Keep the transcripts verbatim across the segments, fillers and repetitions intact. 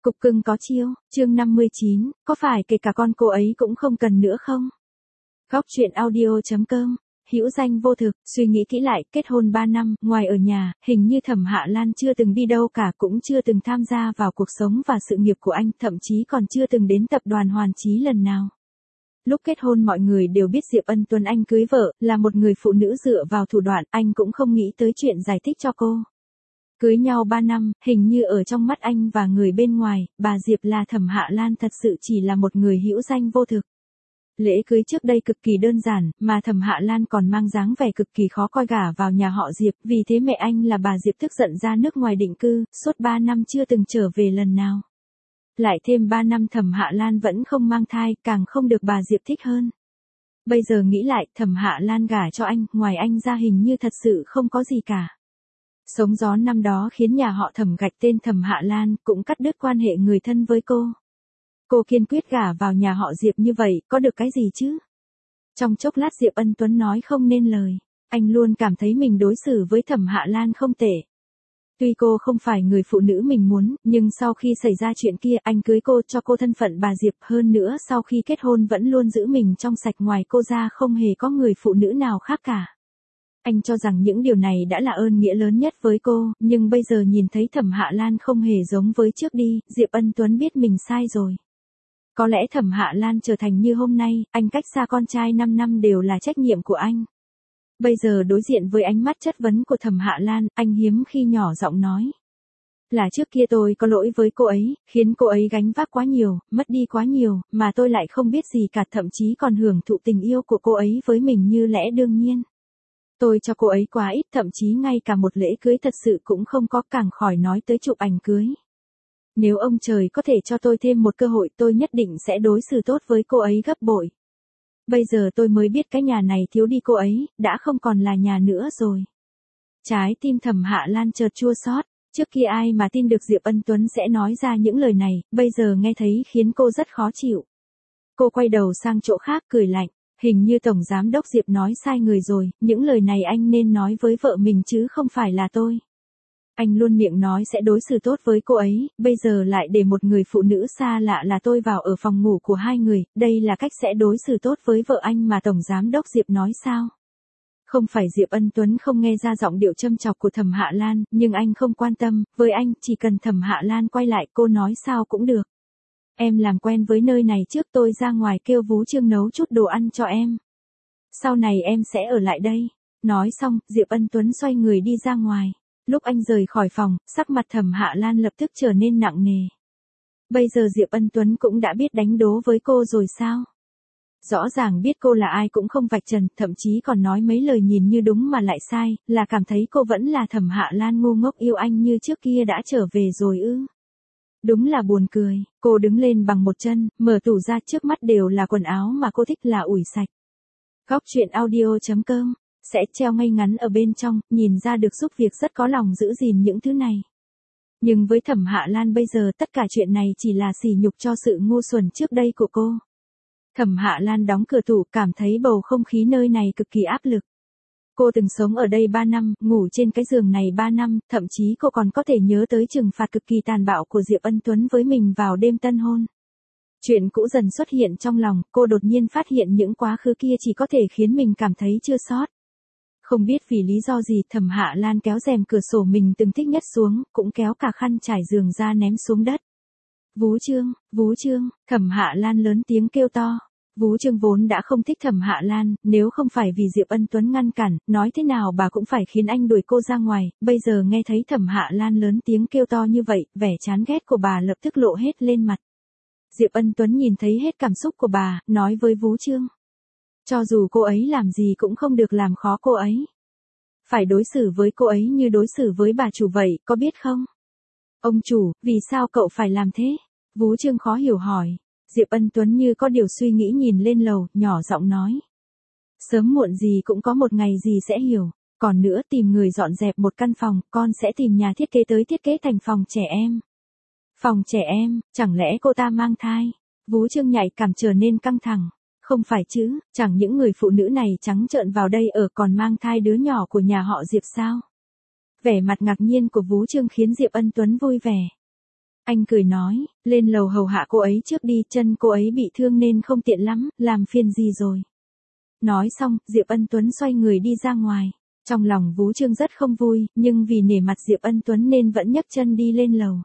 Cục cưng có chiêu, chương năm mươi chín, có phải kể cả con cô ấy cũng không cần nữa không? Góc truyện audio chấm com, hữu danh vô thực, suy nghĩ kỹ lại, kết hôn ba năm, ngoài ở nhà, hình như Thẩm Hạ Lan chưa từng đi đâu cả, cũng chưa từng tham gia vào cuộc sống và sự nghiệp của anh, thậm chí còn chưa từng đến tập đoàn Hoàn Chí lần nào. Lúc kết hôn mọi người đều biết Diệp Ân Tuấn anh cưới vợ, là một người phụ nữ dựa vào thủ đoạn, anh cũng không nghĩ tới chuyện giải thích cho cô. Cưới nhau ba năm, hình như ở trong mắt anh và người bên ngoài, bà Diệp là Thẩm Hạ Lan thật sự chỉ là một người hữu danh vô thực. Lễ cưới trước đây cực kỳ đơn giản, mà Thẩm Hạ Lan còn mang dáng vẻ cực kỳ khó coi gả vào nhà họ Diệp, vì thế mẹ anh là bà Diệp tức giận ra nước ngoài định cư, suốt ba năm chưa từng trở về lần nào. Lại thêm ba năm Thẩm Hạ Lan vẫn không mang thai, càng không được bà Diệp thích hơn. Bây giờ nghĩ lại, Thẩm Hạ Lan gả cho anh, ngoài anh ra hình như thật sự không có gì cả. Sống gió năm đó khiến nhà họ Thẩm gạch tên Thẩm Hạ Lan, cũng cắt đứt quan hệ người thân với cô. Cô kiên quyết gả vào nhà họ Diệp như vậy, có được cái gì chứ? Trong chốc lát Diệp Ân Tuấn nói không nên lời, anh luôn cảm thấy mình đối xử với Thẩm Hạ Lan không tệ. Tuy cô không phải người phụ nữ mình muốn, nhưng sau khi xảy ra chuyện kia, anh cưới cô cho cô thân phận bà Diệp, hơn nữa sau khi kết hôn vẫn luôn giữ mình trong sạch, ngoài cô ra không hề có người phụ nữ nào khác cả. Anh cho rằng những điều này đã là ơn nghĩa lớn nhất với cô, nhưng bây giờ nhìn thấy Thẩm Hạ Lan không hề giống với trước đi, Diệp Ân Tuấn biết mình sai rồi. Có lẽ Thẩm Hạ Lan trở thành như hôm nay, anh cách xa con trai năm năm đều là trách nhiệm của anh. Bây giờ đối diện với ánh mắt chất vấn của Thẩm Hạ Lan, anh hiếm khi nhỏ giọng nói. Là trước kia tôi có lỗi với cô ấy, khiến cô ấy gánh vác quá nhiều, mất đi quá nhiều, mà tôi lại không biết gì cả, thậm chí còn hưởng thụ tình yêu của cô ấy với mình như lẽ đương nhiên. Tôi cho cô ấy quá ít, thậm chí ngay cả một lễ cưới thật sự cũng không có, càng khỏi nói tới chụp ảnh cưới. Nếu ông trời có thể cho tôi thêm một cơ hội, tôi nhất định sẽ đối xử tốt với cô ấy gấp bội. Bây giờ tôi mới biết cái nhà này thiếu đi cô ấy, đã không còn là nhà nữa rồi. Trái tim Thẩm Hạ Lan chợt chua xót, trước kia ai mà tin được Diệp Ân Tuấn sẽ nói ra những lời này, bây giờ nghe thấy khiến cô rất khó chịu. Cô quay đầu sang chỗ khác cười lạnh. Hình như Tổng Giám Đốc Diệp nói sai người rồi, những lời này anh nên nói với vợ mình chứ không phải là tôi. Anh luôn miệng nói sẽ đối xử tốt với cô ấy, bây giờ lại để một người phụ nữ xa lạ là tôi vào ở phòng ngủ của hai người, đây là cách sẽ đối xử tốt với vợ anh mà Tổng Giám Đốc Diệp nói sao? Không phải Diệp Ân Tuấn không nghe ra giọng điệu châm chọc của Thẩm Hạ Lan, nhưng anh không quan tâm, với anh chỉ cần Thẩm Hạ Lan quay lại cô nói sao cũng được. Em làm quen với nơi này trước, tôi ra ngoài kêu Vú Trương nấu chút đồ ăn cho em. Sau này em sẽ ở lại đây. Nói xong, Diệp Ân Tuấn xoay người đi ra ngoài. Lúc anh rời khỏi phòng, sắc mặt Thẩm Hạ Lan lập tức trở nên nặng nề. Bây giờ Diệp Ân Tuấn cũng đã biết đánh đố với cô rồi sao? Rõ ràng biết cô là ai cũng không vạch trần, thậm chí còn nói mấy lời nhìn như đúng mà lại sai, là cảm thấy cô vẫn là Thẩm Hạ Lan ngu ngốc yêu anh như trước kia đã trở về rồi ư? Đúng là buồn cười, cô đứng lên bằng một chân, mở tủ ra, trước mắt đều là quần áo mà cô thích là ủi sạch. Góc truyện audio chấm com, sẽ treo ngay ngắn ở bên trong, nhìn ra được giúp việc rất có lòng giữ gìn những thứ này. Nhưng với Thẩm Hạ Lan bây giờ tất cả chuyện này chỉ là sỉ nhục cho sự ngu xuẩn trước đây của cô. Thẩm Hạ Lan đóng cửa tủ, cảm thấy bầu không khí nơi này cực kỳ áp lực. Cô từng sống ở đây ba năm, ngủ trên cái giường này ba năm, thậm chí cô còn có thể nhớ tới trừng phạt cực kỳ tàn bạo của Diệp Ân Tuấn với mình vào đêm tân hôn. Chuyện cũ dần xuất hiện trong lòng, cô đột nhiên phát hiện những quá khứ kia chỉ có thể khiến mình cảm thấy chua xót. Không biết vì lý do gì, Thẩm Hạ Lan kéo rèm cửa sổ mình từng thích nhất xuống, cũng kéo cả khăn trải giường ra ném xuống đất. Vú Trương, Vú Trương, Thẩm Hạ Lan lớn tiếng kêu to. Vú Trương vốn đã không thích Thẩm Hạ Lan, nếu không phải vì Diệp Ân Tuấn ngăn cản, nói thế nào bà cũng phải khiến anh đuổi cô ra ngoài, bây giờ nghe thấy Thẩm Hạ Lan lớn tiếng kêu to như vậy, vẻ chán ghét của bà lập tức lộ hết lên mặt. Diệp Ân Tuấn nhìn thấy hết cảm xúc của bà, nói với Vú Trương. Cho dù cô ấy làm gì cũng không được làm khó cô ấy. Phải đối xử với cô ấy như đối xử với bà chủ vậy, có biết không? Ông chủ, vì sao cậu phải làm thế? Vú Trương khó hiểu hỏi. Diệp Ân Tuấn như có điều suy nghĩ nhìn lên lầu, nhỏ giọng nói. Sớm muộn gì cũng có một ngày gì sẽ hiểu. Còn nữa, tìm người dọn dẹp một căn phòng, con sẽ tìm nhà thiết kế tới thiết kế thành phòng trẻ em. Phòng trẻ em, chẳng lẽ cô ta mang thai? Vú Trương nhạy cảm trở nên căng thẳng. Không phải chứ, chẳng những người phụ nữ này trắng trợn vào đây ở còn mang thai đứa nhỏ của nhà họ Diệp sao? Vẻ mặt ngạc nhiên của Vú Trương khiến Diệp Ân Tuấn vui vẻ. Anh cười nói, lên lầu hầu hạ cô ấy trước đi, chân cô ấy bị thương nên không tiện lắm, làm phiền gì rồi. Nói xong, Diệp Ân Tuấn xoay người đi ra ngoài. Trong lòng Vú Trương rất không vui, nhưng vì nể mặt Diệp Ân Tuấn nên vẫn nhấc chân đi lên lầu.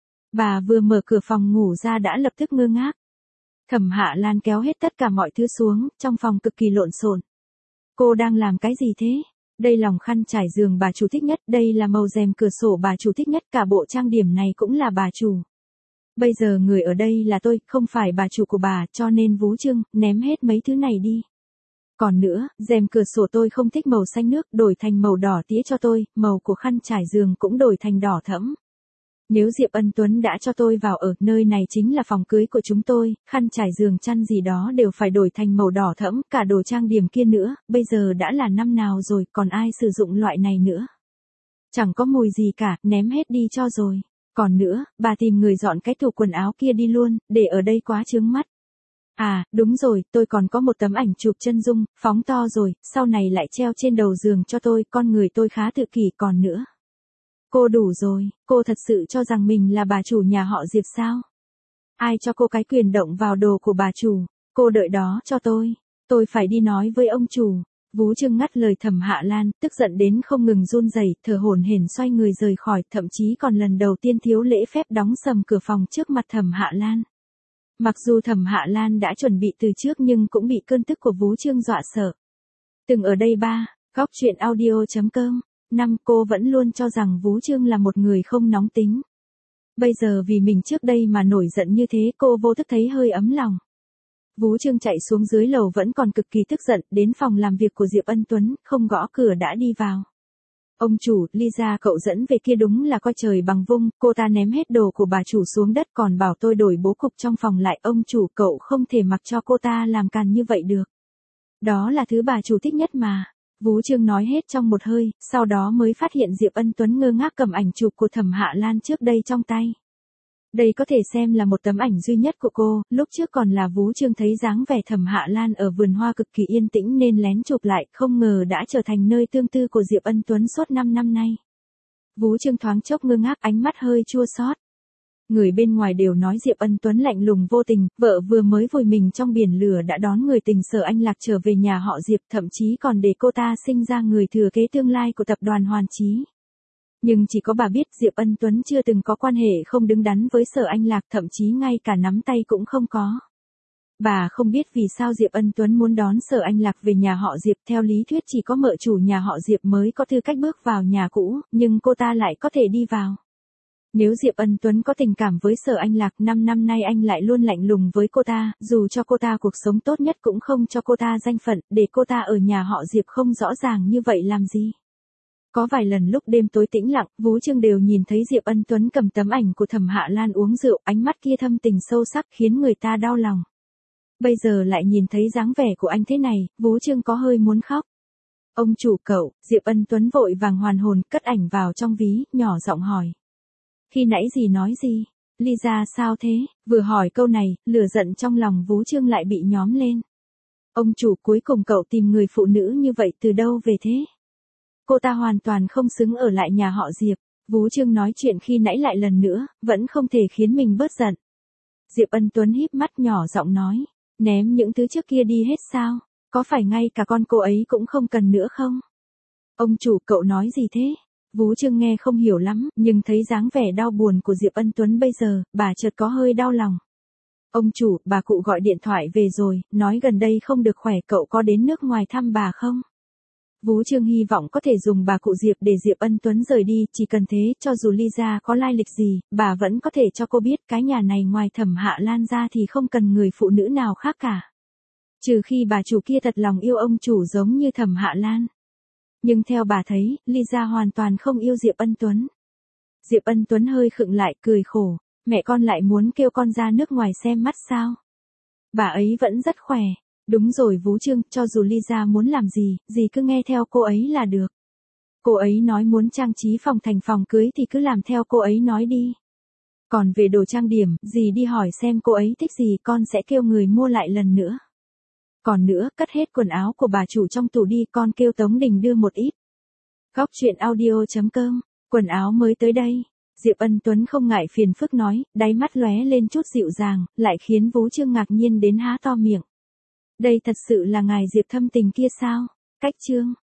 Bà vừa mở cửa phòng ngủ ra đã lập tức ngơ ngác. Thẩm Hạ Lan kéo hết tất cả mọi thứ xuống, trong phòng cực kỳ lộn xộn. Cô đang làm cái gì thế? Đây lòng khăn trải giường bà chủ thích nhất, đây là màu rèm cửa sổ bà chủ thích nhất, cả bộ trang điểm này cũng là bà chủ. Bây giờ người ở đây là tôi, không phải bà chủ của bà, cho nên Vú Trương, ném hết mấy thứ này đi. Còn nữa, rèm cửa sổ tôi không thích màu xanh nước, đổi thành màu đỏ tía cho tôi, màu của khăn trải giường cũng đổi thành đỏ thẫm. Nếu Diệp Ân Tuấn đã cho tôi vào ở, nơi này chính là phòng cưới của chúng tôi, khăn trải giường chăn gì đó đều phải đổi thành màu đỏ thẫm, cả đồ trang điểm kia nữa, bây giờ đã là năm nào rồi, còn ai sử dụng loại này nữa. Chẳng có mùi gì cả, ném hết đi cho rồi. Còn nữa, bà tìm người dọn cái tủ quần áo kia đi luôn, để ở đây quá chướng mắt. À, đúng rồi, tôi còn có một tấm ảnh chụp chân dung, phóng to rồi, sau này lại treo trên đầu giường cho tôi, con người tôi khá tự kỷ còn nữa. Cô đủ rồi, cô thật sự cho rằng mình là bà chủ nhà họ Diệp sao? Ai cho cô cái quyền động vào đồ của bà chủ? Cô đợi đó cho tôi, tôi phải đi nói với ông chủ. Vú Trương ngắt lời Thẩm Hạ Lan, tức giận đến không ngừng run rẩy, thở hổn hển xoay người rời khỏi, thậm chí còn lần đầu tiên thiếu lễ phép đóng sầm cửa phòng trước mặt Thẩm Hạ Lan. Mặc dù Thẩm Hạ Lan đã chuẩn bị từ trước nhưng cũng bị cơn tức của Vú Trương dọa sợ. Từng ở đây ba, góc truyện audio chấm com. Năm, cô vẫn luôn cho rằng Vú Trương là một người không nóng tính. Bây giờ vì mình trước đây mà nổi giận như thế, cô vô thức thấy hơi ấm lòng. Vú Trương chạy xuống dưới lầu vẫn còn cực kỳ tức giận, đến phòng làm việc của Diệp Ân Tuấn, không gõ cửa đã đi vào. Ông chủ, Lisa cậu dẫn về kia đúng là coi trời bằng vung, cô ta ném hết đồ của bà chủ xuống đất còn bảo tôi đổi bố cục trong phòng lại, ông chủ cậu không thể mặc cho cô ta làm càn như vậy được. Đó là thứ bà chủ thích nhất mà. Vú Trương nói hết trong một hơi, sau đó mới phát hiện Diệp Ân Tuấn ngơ ngác cầm ảnh chụp của Thẩm Hạ Lan trước đây trong tay. Đây có thể xem là một tấm ảnh duy nhất của cô, lúc trước còn là Vú Trương thấy dáng vẻ Thẩm Hạ Lan ở vườn hoa cực kỳ yên tĩnh nên lén chụp lại, không ngờ đã trở thành nơi tương tư của Diệp Ân Tuấn suốt năm năm nay. Vú Trương thoáng chốc ngơ ngác, ánh mắt hơi chua xót. Người bên ngoài đều nói Diệp Ân Tuấn lạnh lùng vô tình, vợ vừa mới vùi mình trong biển lửa đã đón người tình Sở Anh Lạc trở về nhà họ Diệp, thậm chí còn để cô ta sinh ra người thừa kế tương lai của tập đoàn Hoàn Chí. Nhưng chỉ có bà biết Diệp Ân Tuấn chưa từng có quan hệ không đứng đắn với Sở Anh Lạc, thậm chí ngay cả nắm tay cũng không có. Bà không biết vì sao Diệp Ân Tuấn muốn đón Sở Anh Lạc về nhà họ Diệp, theo lý thuyết chỉ có mợ chủ nhà họ Diệp mới có tư cách bước vào nhà cũ, nhưng cô ta lại có thể đi vào. Nếu Diệp Ân Tuấn có tình cảm với Sở Anh Lạc, năm năm nay anh lại luôn lạnh lùng với cô ta, dù cho cô ta cuộc sống tốt nhất cũng không cho cô ta danh phận, để cô ta ở nhà họ Diệp không rõ ràng như vậy làm gì. Có vài lần lúc đêm tối tĩnh lặng, Vú Trương đều nhìn thấy Diệp Ân Tuấn cầm tấm ảnh của Thẩm Hạ Lan uống rượu, ánh mắt kia thâm tình sâu sắc khiến người ta đau lòng. Bây giờ lại nhìn thấy dáng vẻ của anh thế này, Vú Trương có hơi muốn khóc. Ông chủ cậu, Diệp Ân Tuấn vội vàng hoàn hồn, cất ảnh vào trong ví, nhỏ giọng hỏi. Khi nãy gì nói gì? Lisa sao thế? Vừa hỏi câu này, lửa giận trong lòng Vú Trương lại bị nhóm lên. Ông chủ, cuối cùng cậu tìm người phụ nữ như vậy từ đâu về thế? Cô ta hoàn toàn không xứng ở lại nhà họ Diệp. Vú Trương nói chuyện khi nãy lại lần nữa, vẫn không thể khiến mình bớt giận. Diệp Ân Tuấn híp mắt nhỏ giọng nói, ném những thứ trước kia đi hết sao? Có phải ngay cả con cô ấy cũng không cần nữa không? Ông chủ, cậu nói gì thế? Vú Trương nghe không hiểu lắm, nhưng thấy dáng vẻ đau buồn của Diệp Ân Tuấn bây giờ, bà chợt có hơi đau lòng. Ông chủ, bà cụ gọi điện thoại về rồi, nói gần đây không được khỏe, cậu có đến nước ngoài thăm bà không? Vú Trương hy vọng có thể dùng bà cụ Diệp để Diệp Ân Tuấn rời đi, chỉ cần thế, cho dù Lisa có lai lịch gì, bà vẫn có thể cho cô biết cái nhà này ngoài Thẩm Hạ Lan ra thì không cần người phụ nữ nào khác cả. Trừ khi bà chủ kia thật lòng yêu ông chủ giống như Thẩm Hạ Lan. Nhưng theo bà thấy, Lisa hoàn toàn không yêu Diệp Ân Tuấn. Diệp Ân Tuấn hơi khựng lại, cười khổ, mẹ con lại muốn kêu con ra nước ngoài xem mắt sao? Bà ấy vẫn rất khỏe. Đúng rồi Vú Trương, cho dù Lisa muốn làm gì, gì cứ nghe theo cô ấy là được. Cô ấy nói muốn trang trí phòng thành phòng cưới thì cứ làm theo cô ấy nói đi. Còn về đồ trang điểm, dì đi hỏi xem cô ấy thích gì, con sẽ kêu người mua lại lần nữa. Còn nữa, cất hết quần áo của bà chủ trong tủ đi, con kêu Tống Đình đưa một ít. Góc truyện audio chấm com, quần áo mới tới đây. Diệp Ân Tuấn không ngại phiền phức nói, đáy mắt lóe lên chút dịu dàng, lại khiến Vũ Trương ngạc nhiên đến há to miệng. Đây thật sự là ngài Diệp thâm tình kia sao? Cách chương